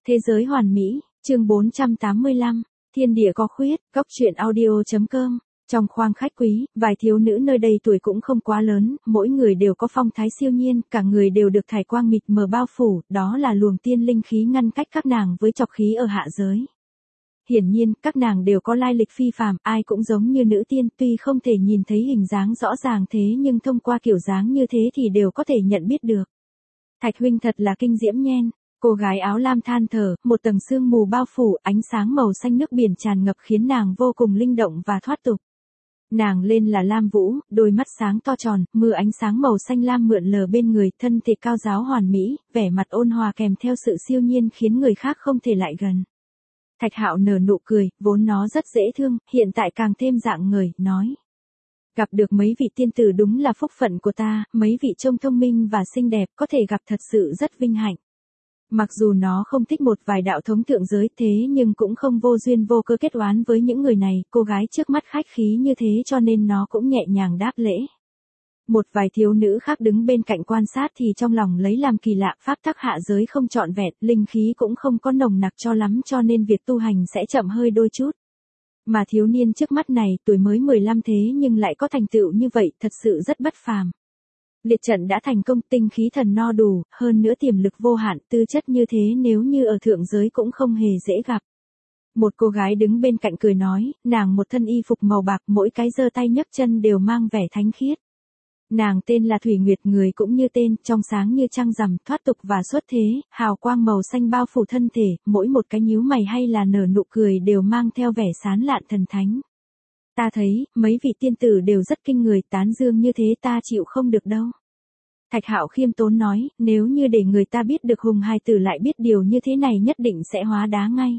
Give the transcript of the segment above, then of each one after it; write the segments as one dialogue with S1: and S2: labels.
S1: Thế giới hoàn mỹ, chương 485, thiên địa có khuyết, góc truyện audio.com. Trong khoang khách quý, vài thiếu nữ nơi đây tuổi cũng không quá lớn, mỗi người đều có phong thái siêu nhiên, cả người đều được thải quang mịt mờ bao phủ, đó là luồng tiên linh khí ngăn cách các nàng với trọc khí ở hạ giới. Hiển nhiên, các nàng đều có lai lịch phi phàm, ai cũng giống như nữ tiên, tuy không thể nhìn thấy hình dáng rõ ràng thế nhưng thông qua kiểu dáng như thế thì đều có thể nhận biết được. Thạch huynh thật là kinh diễm nhen. Cô gái áo lam than thở, một tầng sương mù bao phủ, ánh sáng màu xanh nước biển tràn ngập khiến nàng vô cùng linh động và thoát tục. Nàng lên là Lam Vũ, đôi mắt sáng to tròn, mưa ánh sáng màu xanh lam mượn lờ bên người, thân thể cao giáo hoàn mỹ, vẻ mặt ôn hòa kèm theo sự siêu nhiên khiến người khác không thể lại gần. Thạch Hạo nở nụ cười, vốn nó rất dễ thương, hiện tại càng thêm dạng người, nói. Gặp được mấy vị tiên tử đúng là phúc phận của ta, mấy vị trông thông minh và xinh đẹp, có thể gặp thật sự rất vinh hạnh. Mặc dù nó không thích một vài đạo thống thượng giới thế nhưng cũng không vô duyên vô cớ kết oán với những người này, cô gái trước mắt khách khí như thế cho nên nó cũng nhẹ nhàng đáp lễ. Một vài thiếu nữ khác đứng bên cạnh quan sát thì trong lòng lấy làm kỳ lạ, pháp tắc hạ giới không trọn vẹn, linh khí cũng không có nồng nặc cho lắm cho nên việc tu hành sẽ chậm hơi đôi chút. Mà thiếu niên trước mắt này tuổi mới 15 thế nhưng lại có thành tựu như vậy thật sự rất bất phàm. Liệt trận đã thành công, tinh khí thần no đủ, hơn nữa tiềm lực vô hạn, tư chất như thế nếu như ở thượng giới cũng không hề dễ gặp. Một cô gái đứng bên cạnh cười nói, nàng một thân y phục màu bạc, mỗi cái giơ tay nhấc chân đều mang vẻ thánh khiết. Nàng tên là Thủy Nguyệt, người cũng như tên, trong sáng như trăng rằm, thoát tục và xuất thế, hào quang màu xanh bao phủ thân thể, mỗi một cái nhíu mày hay là nở nụ cười đều mang theo vẻ sán lạn thần thánh. Ta thấy, mấy vị tiên tử đều rất kinh người, tán dương như thế ta chịu không được đâu. Thạch Hạo khiêm tốn nói, nếu như để người ta biết được Hùng hài tử lại biết điều như thế này nhất định sẽ hóa đá ngay.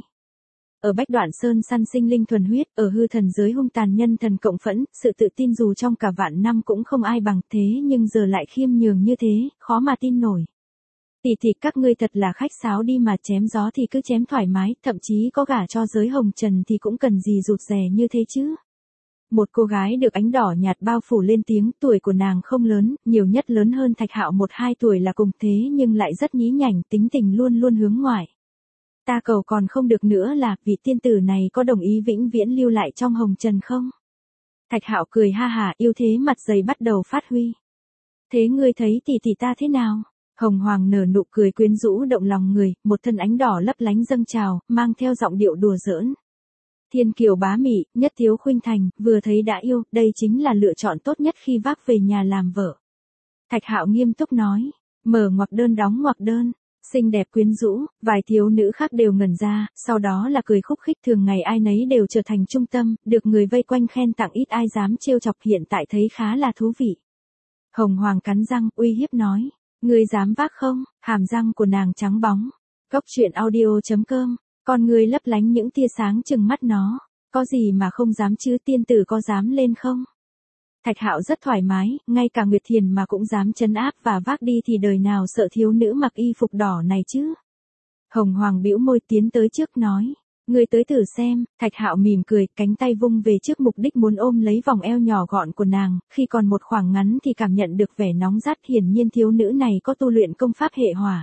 S1: Ở Bách Đoạn Sơn săn sinh linh thuần huyết, ở hư thần giới hung tàn nhân thần cộng phẫn, sự tự tin dù trong cả vạn năm cũng không ai bằng thế nhưng giờ lại khiêm nhường như thế, khó mà tin nổi. Tỷ các ngươi thật là khách sáo đi mà, chém gió thì cứ chém thoải mái, thậm chí có gả cho giới hồng trần thì cũng cần gì rụt rè như thế chứ. Một cô gái được ánh đỏ nhạt bao phủ lên tiếng, tuổi của nàng không lớn, nhiều nhất lớn hơn Thạch Hạo 1-2 tuổi là cùng thế nhưng lại rất nhí nhảnh, tính tình luôn luôn hướng ngoại. Ta cầu còn không được nữa là, vị tiên tử này có đồng ý vĩnh viễn lưu lại trong hồng trần không? Thạch Hạo cười ha hả, yêu thế mặt dày bắt đầu phát huy. Thế ngươi thấy tỷ ta thế nào? Hồng Hoàng nở nụ cười quyến rũ động lòng người, một thân ánh đỏ lấp lánh dâng trào, mang theo giọng điệu đùa giỡn. Thiên kiều bá mị, nhất thiếu khuynh thành, vừa thấy đã yêu, đây chính là lựa chọn tốt nhất khi vác về nhà làm vợ. Thạch Hạo nghiêm túc nói, mở ngoặc đơn đóng ngoặc đơn, xinh đẹp quyến rũ, vài thiếu nữ khác đều ngẩn ra, sau đó là cười khúc khích, thường ngày ai nấy đều trở thành trung tâm, được người vây quanh khen tặng ít ai dám trêu chọc, hiện tại thấy khá là thú vị. Hồng Hoàng cắn răng, uy hiếp nói, ngươi dám vác không? Hàm răng của nàng trắng bóng. Góc truyện audio.com. Con người lấp lánh những tia sáng chừng mắt nó, có gì mà không dám chứ, tiên tử có dám lên không? Thạch Hạo rất thoải mái, ngay cả Nguyệt Thiền mà cũng dám trấn áp và vác đi thì đời nào sợ thiếu nữ mặc y phục đỏ này chứ. Hồng Hoàng bĩu môi tiến tới trước nói, ngươi tới thử xem. Thạch Hạo mỉm cười, cánh tay vung về trước mục đích muốn ôm lấy vòng eo nhỏ gọn của nàng, khi còn một khoảng ngắn thì cảm nhận được vẻ nóng rát, hiển nhiên thiếu nữ này có tu luyện công pháp hệ hỏa.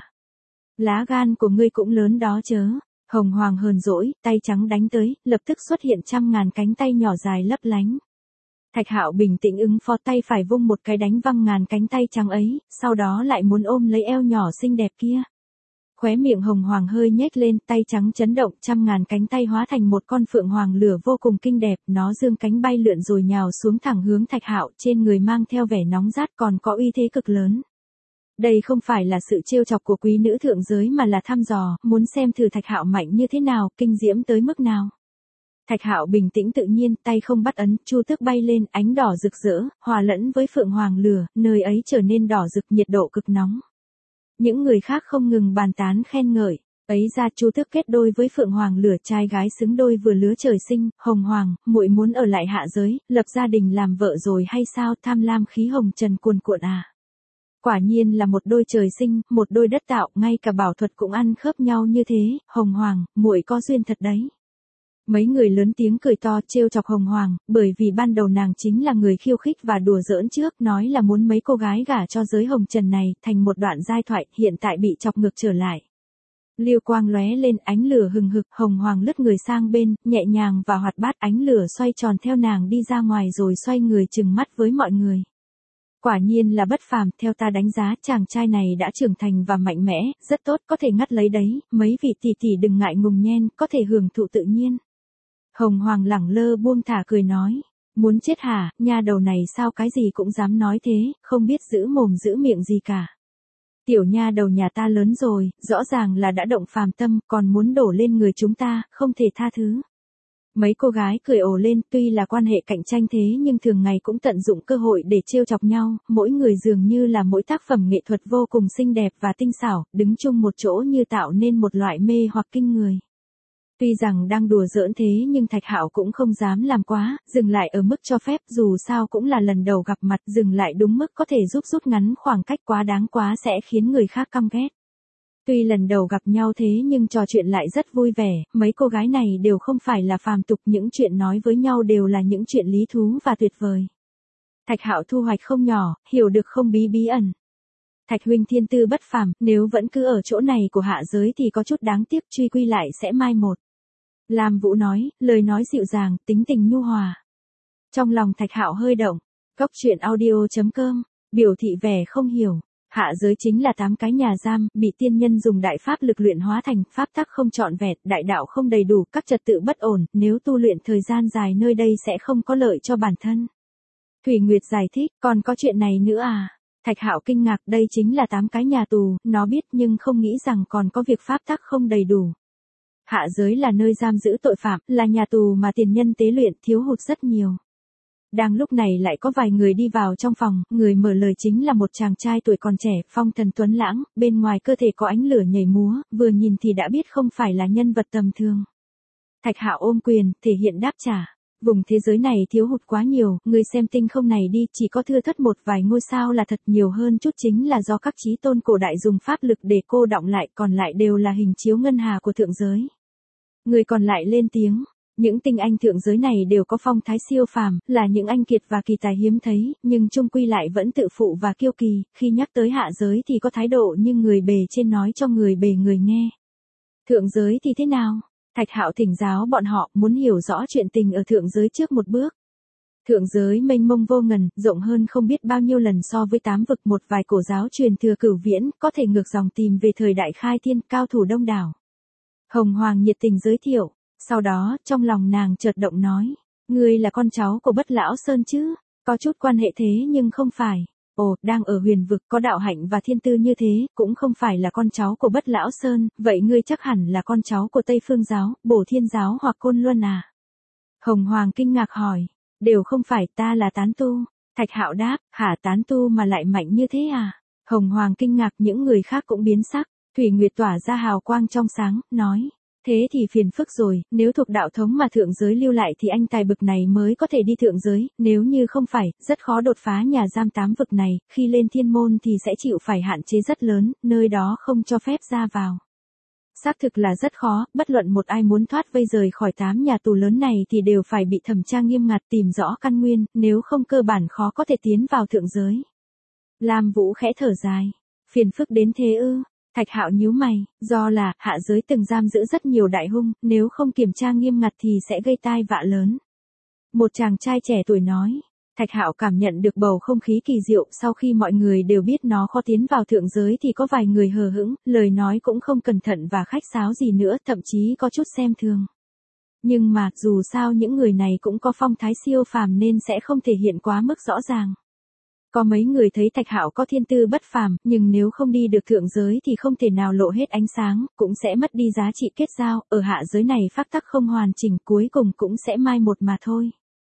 S1: Lá gan của ngươi cũng lớn đó chớ. Hồng Hoàng hờn dỗi, tay trắng đánh tới, lập tức xuất hiện trăm ngàn cánh tay nhỏ dài lấp lánh. Thạch Hạo bình tĩnh ứng phó, tay phải vung một cái đánh văng ngàn cánh tay trắng ấy, sau đó lại muốn ôm lấy eo nhỏ xinh đẹp kia. Khóe miệng Hồng Hoàng hơi nhếch lên, tay trắng chấn động, trăm ngàn cánh tay hóa thành một con phượng hoàng lửa vô cùng kinh đẹp, nó dương cánh bay lượn rồi nhào xuống thẳng hướng Thạch Hạo, trên người mang theo vẻ nóng rát còn có uy thế cực lớn. Đây không phải là sự trêu chọc của quý nữ thượng giới mà là thăm dò, muốn xem thử Thạch Hạo mạnh như thế nào, kinh diễm tới mức nào. Thạch Hạo bình tĩnh tự nhiên, tay không bắt ấn, chu tước bay lên, ánh đỏ rực rỡ, hòa lẫn với phượng hoàng lửa, nơi ấy trở nên đỏ rực, nhiệt độ cực nóng. Những người khác không ngừng bàn tán khen ngợi, ấy ra chu tước kết đôi với phượng hoàng lửa, trai gái xứng đôi vừa lứa trời sinh. Hồng Hoàng, muội muốn ở lại hạ giới, lập gia đình làm vợ rồi hay sao? Tham lam khí hồng trần cuồn cuộn à? Quả nhiên là một đôi trời sinh, một đôi đất tạo, ngay cả bảo thuật cũng ăn khớp nhau như thế. Hồng Hoàng, muội có duyên thật đấy. Mấy người lớn tiếng cười to trêu chọc Hồng Hoàng, bởi vì ban đầu nàng chính là người khiêu khích và đùa giỡn trước, nói là muốn mấy cô gái gả cho giới hồng trần này, thành một đoạn giai thoại, hiện tại bị chọc ngược trở lại. Lưu quang lóe lên, ánh lửa hừng hực, Hồng Hoàng lướt người sang bên, nhẹ nhàng và hoạt bát, ánh lửa xoay tròn theo nàng đi ra ngoài rồi xoay người trừng mắt với mọi người. Quả nhiên là bất phàm, theo ta đánh giá chàng trai này đã trưởng thành và mạnh mẽ, rất tốt, có thể ngắt lấy đấy, mấy vị tỷ tỷ đừng ngại ngùng nhen, có thể hưởng thụ tự nhiên. Hồng Hoàng lẳng lơ buông thả cười nói, muốn chết hả, nha đầu này sao cái gì cũng dám nói thế, không biết giữ mồm giữ miệng gì cả. Tiểu nha đầu nhà ta lớn rồi, rõ ràng là đã động phàm tâm, còn muốn đổ lên người chúng ta, không thể tha thứ. Mấy cô gái cười ồ lên, tuy là quan hệ cạnh tranh thế nhưng thường ngày cũng tận dụng cơ hội để trêu chọc nhau, mỗi người dường như là mỗi tác phẩm nghệ thuật vô cùng xinh đẹp và tinh xảo, đứng chung một chỗ như tạo nên một loại mê hoặc kinh người. Tuy rằng đang đùa giỡn thế nhưng Thạch Hạo cũng không dám làm quá, dừng lại ở mức cho phép, dù sao cũng là lần đầu gặp mặt, dừng lại đúng mức có thể giúp rút ngắn khoảng cách, quá đáng quá sẽ khiến người khác căm ghét. Tuy lần đầu gặp nhau thế nhưng trò chuyện lại rất vui vẻ, mấy cô gái này đều không phải là phàm tục, những chuyện nói với nhau đều là những chuyện lý thú và tuyệt vời. Thạch Hạo thu hoạch không nhỏ, hiểu được không bí bí ẩn. Thạch huynh thiên tư bất phàm, nếu vẫn cứ ở chỗ này của hạ giới thì có chút đáng tiếc, truy quy lại sẽ mai một. Lam Vũ nói, lời nói dịu dàng, tính tình nhu hòa. Trong lòng Thạch Hạo hơi động. Góc truyện audio.com, biểu thị vẻ không hiểu. Hạ giới chính là 8 cái nhà giam, bị tiên nhân dùng đại pháp lực luyện hóa thành, pháp tắc không trọn vẹn, đại đạo không đầy đủ, các trật tự bất ổn, nếu tu luyện thời gian dài nơi đây sẽ không có lợi cho bản thân. Thủy Nguyệt giải thích, còn có chuyện này nữa à? Thạch Hạo kinh ngạc, đây chính là 8 cái nhà tù, nó biết nhưng không nghĩ rằng còn có việc pháp tắc không đầy đủ. Hạ giới là nơi giam giữ tội phạm, là nhà tù mà tiền nhân tế luyện, thiếu hụt rất nhiều. Đang lúc này lại có vài người đi vào trong phòng, người mở lời chính là một chàng trai tuổi còn trẻ, phong thần tuấn lãng, bên ngoài cơ thể có ánh lửa nhảy múa, vừa nhìn thì đã biết không phải là nhân vật tầm thường. Thạch Hạo ôm quyền, thể hiện đáp trả. Vùng thế giới này thiếu hụt quá nhiều, người xem tinh không này đi, chỉ có thưa thớt một vài ngôi sao là thật, nhiều hơn chút chính là do các chí tôn cổ đại dùng pháp lực để cô đọng lại, còn lại đều là hình chiếu ngân hà của thượng giới. Người còn lại lên tiếng. Những tinh anh thượng giới này đều có phong thái siêu phàm, là những anh kiệt và kỳ tài hiếm thấy, nhưng chung quy lại vẫn tự phụ và kiêu kỳ, khi nhắc tới hạ giới thì có thái độ như người bề trên nói cho người bề người nghe. Thượng giới thì thế nào? Thạch Hạo thỉnh giáo bọn họ, muốn hiểu rõ chuyện tình ở thượng giới trước một bước. Thượng giới mênh mông vô ngần, rộng hơn không biết bao nhiêu lần so với 8 vực, một vài cổ giáo truyền thừa cửu viễn, có thể ngược dòng tìm về thời đại khai thiên, cao thủ đông đảo. Hồng Hoàng nhiệt tình giới thiệu. Sau đó, trong lòng nàng chợt động nói, ngươi là con cháu của Bất Lão Sơn chứ? Có chút quan hệ thế nhưng không phải. Ồ, đang ở huyền vực, có đạo hạnh và thiên tư như thế, cũng không phải là con cháu của Bất Lão Sơn, vậy ngươi chắc hẳn là con cháu của Tây Phương Giáo, Bổ Thiên Giáo hoặc Côn Luân à? Hồng Hoàng kinh ngạc hỏi, đều không phải, ta là tán tu. Thạch Hạo đáp, hả, tán tu mà lại mạnh như thế à? Hồng Hoàng kinh ngạc, những người khác cũng biến sắc. Thủy Nguyệt tỏa ra hào quang trong sáng, nói. Thế thì phiền phức rồi, nếu thuộc đạo thống mà thượng giới lưu lại thì anh tài bực này mới có thể đi thượng giới, nếu như không phải, rất khó đột phá nhà giam 8 vực này, khi lên thiên môn thì sẽ chịu phải hạn chế rất lớn, nơi đó không cho phép ra vào. Xác thực là rất khó, bất luận một ai muốn thoát vây rời khỏi 8 nhà tù lớn này thì đều phải bị thẩm tra nghiêm ngặt, tìm rõ căn nguyên, nếu không cơ bản khó có thể tiến vào thượng giới. Lam Vũ khẽ thở dài, phiền phức đến thế ư? Thạch Hạo nhíu mày, do là hạ giới từng giam giữ rất nhiều đại hung, nếu không kiểm tra nghiêm ngặt thì sẽ gây tai vạ lớn. Một chàng trai trẻ tuổi nói. Thạch Hạo cảm nhận được bầu không khí kỳ diệu, sau khi mọi người đều biết nó khó tiến vào thượng giới thì có vài người hờ hững, lời nói cũng không cẩn thận và khách sáo gì nữa, thậm chí có chút xem thường. Nhưng mà, dù sao những người này cũng có phong thái siêu phàm nên sẽ không thể hiện quá mức rõ ràng. Có mấy người thấy Thạch Hạo có thiên tư bất phàm, nhưng nếu không đi được thượng giới thì không thể nào lộ hết ánh sáng, cũng sẽ mất đi giá trị kết giao, ở hạ giới này pháp tắc không hoàn chỉnh, cuối cùng cũng sẽ mai một mà thôi.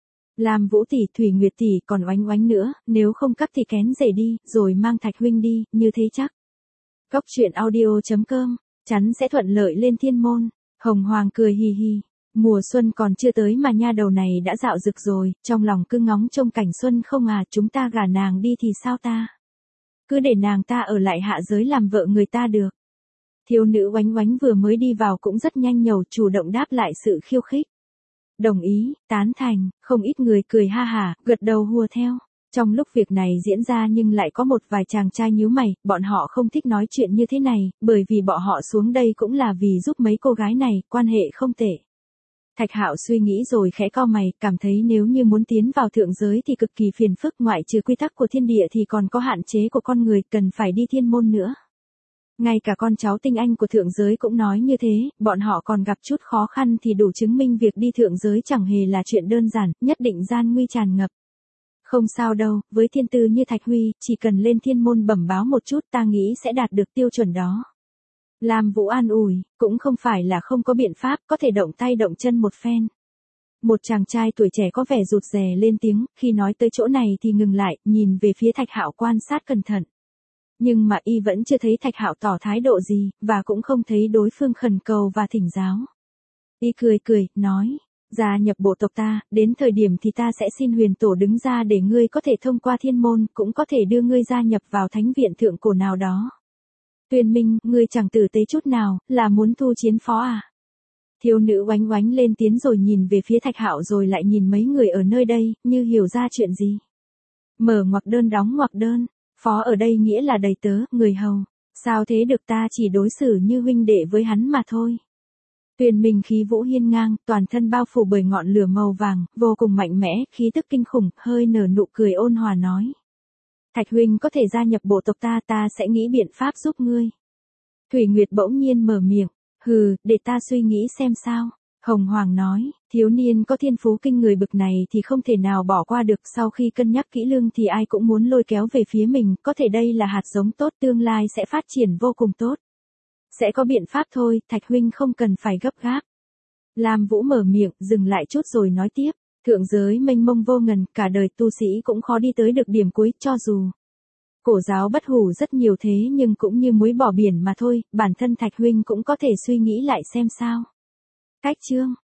S1: Lam Vũ tỷ, Thủy Nguyệt tỷ, còn Oánh Oánh nữa, nếu không cắt thì kén rể đi, rồi mang Thạch huynh đi, như thế chắc. Góc truyện audio.com, chắn sẽ thuận lợi lên thiên môn. Hồng Hoàng cười hì hì. Mùa xuân còn chưa tới mà nha đầu này đã dạo rực rồi, trong lòng cứ ngóng trông cảnh xuân không à, chúng ta gả nàng đi thì sao ta? Cứ để nàng ta ở lại hạ giới làm vợ người ta được. Thiếu nữ Oánh Oánh vừa mới đi vào cũng rất nhanh nhẩu, chủ động đáp lại sự khiêu khích. Đồng ý, tán thành, không ít người cười ha hả, gật đầu hùa theo. Trong lúc việc này diễn ra nhưng lại có một vài chàng trai nhíu mày, bọn họ không thích nói chuyện như thế này, bởi vì bọn họ xuống đây cũng là vì giúp mấy cô gái này, quan hệ không tệ. Thạch Hạo suy nghĩ rồi khẽ cau mày, cảm thấy nếu như muốn tiến vào thượng giới thì cực kỳ phiền phức, ngoại trừ quy tắc của thiên địa thì còn có hạn chế của con người, cần phải đi thiên môn nữa. Ngay cả con cháu tinh anh của thượng giới cũng nói như thế, bọn họ còn gặp chút khó khăn thì đủ chứng minh việc đi thượng giới chẳng hề là chuyện đơn giản, nhất định gian nguy tràn ngập. Không sao đâu, với thiên tư như Thạch Huy, chỉ cần lên thiên môn bẩm báo một chút ta nghĩ sẽ đạt được tiêu chuẩn đó. Lam Vũ an ủi, cũng không phải là không có biện pháp, có thể động tay động chân một phen. Một chàng trai tuổi trẻ có vẻ rụt rè lên tiếng, khi nói tới chỗ này thì ngừng lại, nhìn về phía Thạch Hạo quan sát cẩn thận. Nhưng mà y vẫn chưa thấy Thạch Hạo tỏ thái độ gì, và cũng không thấy đối phương khẩn cầu và thỉnh giáo. Y cười cười, nói, gia nhập bộ tộc ta, đến thời điểm thì ta sẽ xin huyền tổ đứng ra để ngươi có thể thông qua thiên môn, cũng có thể đưa ngươi gia nhập vào thánh viện thượng cổ nào đó. Tuyền Minh, ngươi chẳng tử tế chút nào, là muốn thu chiến phó à? Thiếu nữ oánh oánh lên tiếng rồi nhìn về phía Thạch Hạo rồi lại nhìn mấy người ở nơi đây, như hiểu ra chuyện gì. Mở ngoặc đơn đóng ngoặc đơn, phó ở đây nghĩa là đầy tớ, người hầu. Sao thế được, ta chỉ đối xử như huynh đệ với hắn mà thôi. Tuyền Minh khí vũ hiên ngang, toàn thân bao phủ bởi ngọn lửa màu vàng, vô cùng mạnh mẽ, khí tức kinh khủng, hơi nở nụ cười ôn hòa nói. Thạch huynh có thể gia nhập bộ tộc ta, ta sẽ nghĩ biện pháp giúp ngươi. Thủy Nguyệt bỗng nhiên mở miệng, hừ, để ta suy nghĩ xem sao. Hồng Hoàng nói, thiếu niên có thiên phú kinh người bực này thì không thể nào bỏ qua được, sau khi cân nhắc kỹ lưỡng thì ai cũng muốn lôi kéo về phía mình, có thể đây là hạt giống tốt, tương lai sẽ phát triển vô cùng tốt. Sẽ có biện pháp thôi, Thạch huynh không cần phải gấp gáp. Lam Vũ mở miệng, dừng lại chút rồi nói tiếp, thượng giới mênh mông vô ngần, cả đời tu sĩ cũng khó đi tới được điểm cuối, cho dù cổ giáo bất hủ rất nhiều thế nhưng cũng như muối bỏ biển mà thôi, bản thân Thạch huynh cũng có thể suy nghĩ lại xem sao. Cách chương